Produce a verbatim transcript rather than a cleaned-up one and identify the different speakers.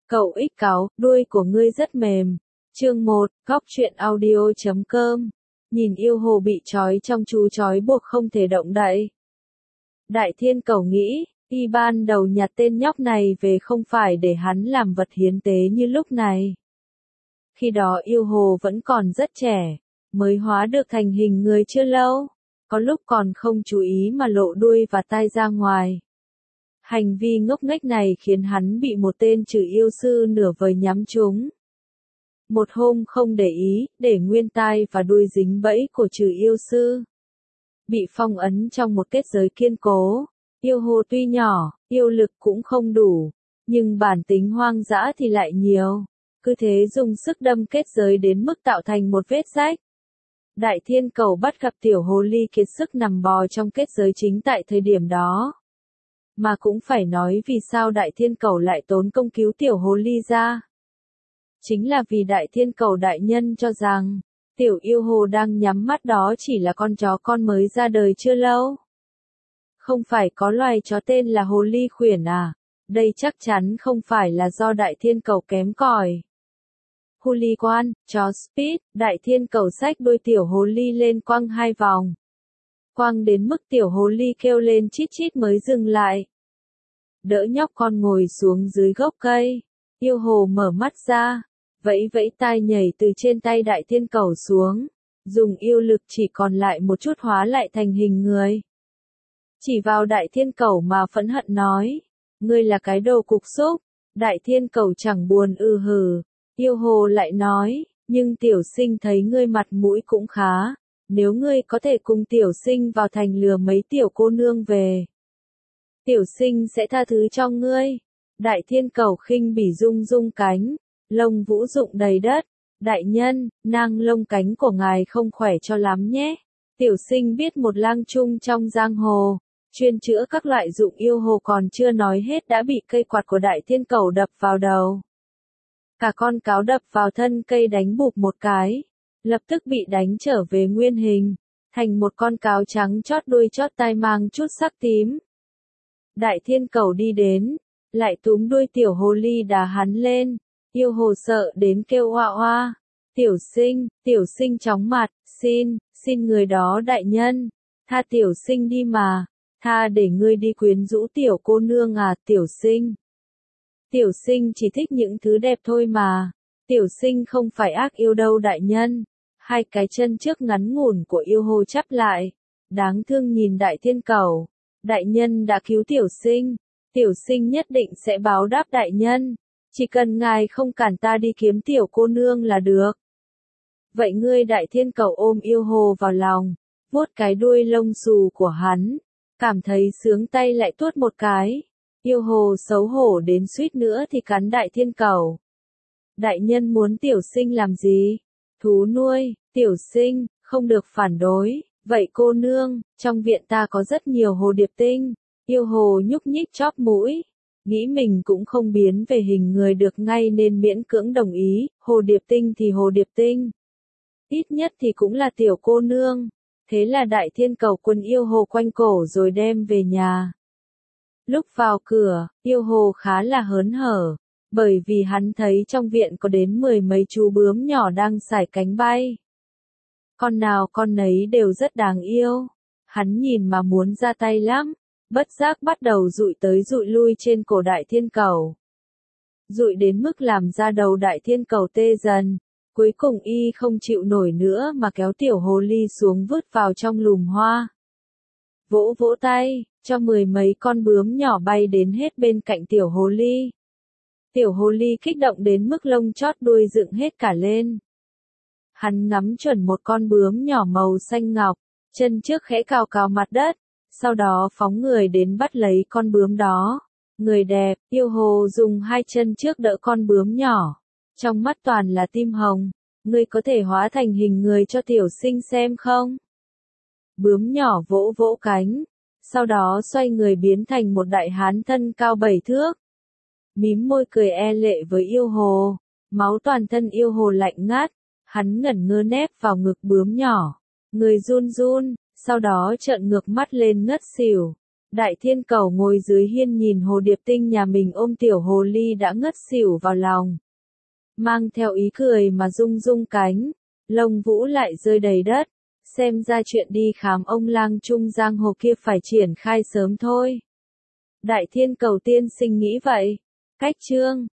Speaker 1: Cậu ích cáu, đuôi của ngươi rất mềm. Chương một, góc truyện audio chấm com. Nhìn yêu hồ bị trói trong chú trói buộc không thể động đậy. Đại Thiên Cầu nghĩ, y ban đầu nhặt tên nhóc này về không phải để hắn làm vật hiến tế như lúc này. Khi đó yêu hồ vẫn còn rất trẻ, mới hóa được thành hình người chưa lâu, có lúc còn không chú ý mà lộ đuôi và tai ra ngoài. Hành vi ngốc nghếch này khiến hắn bị một tên trừ yêu sư nửa vời nhắm trúng. Một hôm không để ý, để nguyên tai và đuôi dính bẫy của trừ yêu sư. Bị phong ấn trong một kết giới kiên cố, yêu hồ tuy nhỏ, yêu lực cũng không đủ, nhưng bản tính hoang dã thì lại nhiều. Cứ thế dùng sức đâm kết giới đến mức tạo thành một vết rách. Đại Thiên Cầu bắt gặp tiểu hồ ly kiệt sức nằm bò trong kết giới chính tại thời điểm đó. Mà cũng phải nói vì sao Đại Thiên Cầu lại tốn công cứu tiểu hồ ly ra. Chính là vì Đại Thiên Cầu đại nhân cho rằng, tiểu yêu hồ đang nhắm mắt đó chỉ là con chó con mới ra đời chưa lâu. Không phải có loài chó tên là hồ ly khuyển à, đây chắc chắn không phải là do Đại Thiên Cầu kém cỏi. Hooligan, chó Speed, Đại Thiên Cầu xách đuôi tiểu hồ ly lên quăng hai vòng. Quăng đến mức tiểu hồ ly kêu lên chít chít mới dừng lại. Đỡ nhóc con ngồi xuống dưới gốc cây, yêu hồ mở mắt ra, vẫy vẫy tai nhảy từ trên tay Đại Thiên Cầu xuống, dùng yêu lực chỉ còn lại một chút hóa lại thành hình người. Chỉ vào Đại Thiên Cầu mà phẫn hận nói, ngươi là cái đồ cục xúc. Đại Thiên Cầu chẳng buồn ư hừ, yêu hồ lại nói, nhưng tiểu sinh thấy ngươi mặt mũi cũng khá, nếu ngươi có thể cùng tiểu sinh vào thành lừa mấy tiểu cô nương về, tiểu sinh sẽ tha thứ cho ngươi. Đại Thiên Cầu khinh bỉ rung rung cánh, lông vũ rụng đầy đất. Đại nhân, nang lông cánh của ngài không khỏe cho lắm nhé. Tiểu sinh biết một lang trung trong giang hồ, chuyên chữa các loại dụng yêu hồ, còn chưa nói hết đã bị cây quạt của Đại Thiên Cầu đập vào đầu. Cả con cáo đập vào thân cây đánh bụp một cái, lập tức bị đánh trở về nguyên hình, thành một con cáo trắng chót đuôi chót tai mang chút sắc tím. Đại Thiên Cầu đi đến, lại túm đuôi tiểu hồ ly đá hắn lên, yêu hồ sợ đến kêu oa oa. Tiểu sinh, tiểu sinh chóng mặt, xin, xin người đó đại nhân, tha tiểu sinh đi mà, tha để ngươi đi quyến rũ tiểu cô nương à. Tiểu sinh, tiểu sinh chỉ thích những thứ đẹp thôi mà, tiểu sinh không phải ác yêu đâu đại nhân. Hai cái chân trước ngắn ngủn của yêu hồ chắp lại, đáng thương nhìn Đại Thiên Cầu. Đại nhân đã cứu tiểu sinh, tiểu sinh nhất định sẽ báo đáp đại nhân, chỉ cần ngài không cản ta đi kiếm tiểu cô nương là được. Vậy ngươi. Đại Thiên Cầu ôm yêu hồ vào lòng, vuốt cái đuôi lông xù của hắn, cảm thấy sướng tay lại tuốt một cái. Yêu hồ xấu hổ đến suýt nữa thì cắn Đại Thiên Cầu. Đại nhân muốn tiểu sinh làm gì? Thú nuôi. Tiểu sinh không được phản đối. Vậy cô nương, trong viện ta có rất nhiều hồ điệp tinh. Yêu hồ nhúc nhích chóp mũi, nghĩ mình cũng không biến về hình người được ngay nên miễn cưỡng đồng ý. Hồ điệp tinh thì hồ điệp tinh, ít nhất thì cũng là tiểu cô nương. Thế là Đại Thiên Cầu quấn yêu hồ quanh cổ rồi đem về nhà. Lúc vào cửa, yêu hồ khá là hớn hở, bởi vì hắn thấy trong viện có đến mười mấy chú bướm nhỏ đang sải cánh bay. Con nào con nấy đều rất đáng yêu. Hắn nhìn mà muốn ra tay lắm, bất giác bắt đầu dụi tới dụi lui trên cổ Đại Thiên Cầu. Dụi đến mức làm ra đầu Đại Thiên Cầu tê dần, cuối cùng y không chịu nổi nữa mà kéo tiểu hồ ly xuống vứt vào trong lùm hoa. Vỗ vỗ tay, cho mười mấy con bướm nhỏ bay đến hết bên cạnh tiểu hồ ly. Tiểu hồ ly kích động đến mức lông chót đuôi dựng hết cả lên. Hắn ngắm chuẩn một con bướm nhỏ màu xanh ngọc, chân trước khẽ cào cào mặt đất, sau đó phóng người đến bắt lấy con bướm đó. Người đẹp, yêu hồ dùng hai chân trước đỡ con bướm nhỏ, trong mắt toàn là tim hồng. Ngươi có thể hóa thành hình người cho tiểu sinh xem không? Bướm nhỏ vỗ vỗ cánh, sau đó xoay người biến thành một đại hán thân cao bảy thước. Mím môi cười e lệ với yêu hồ, máu toàn thân yêu hồ lạnh ngắt, hắn ngẩn ngơ nép vào ngực bướm nhỏ, người run run, sau đó trợn ngược mắt lên ngất xỉu. Đại thiên cầu ngồi dưới hiên nhìn hồ điệp tinh nhà mình ôm tiểu hồ ly đã ngất xỉu vào lòng. Mang theo ý cười mà rung rung cánh, lông vũ lại rơi đầy đất. Xem ra chuyện đi khám ông lang trung giang hồ kia phải triển khai sớm thôi. Đại thiên cầu tiên sinh nghĩ vậy. Cách chương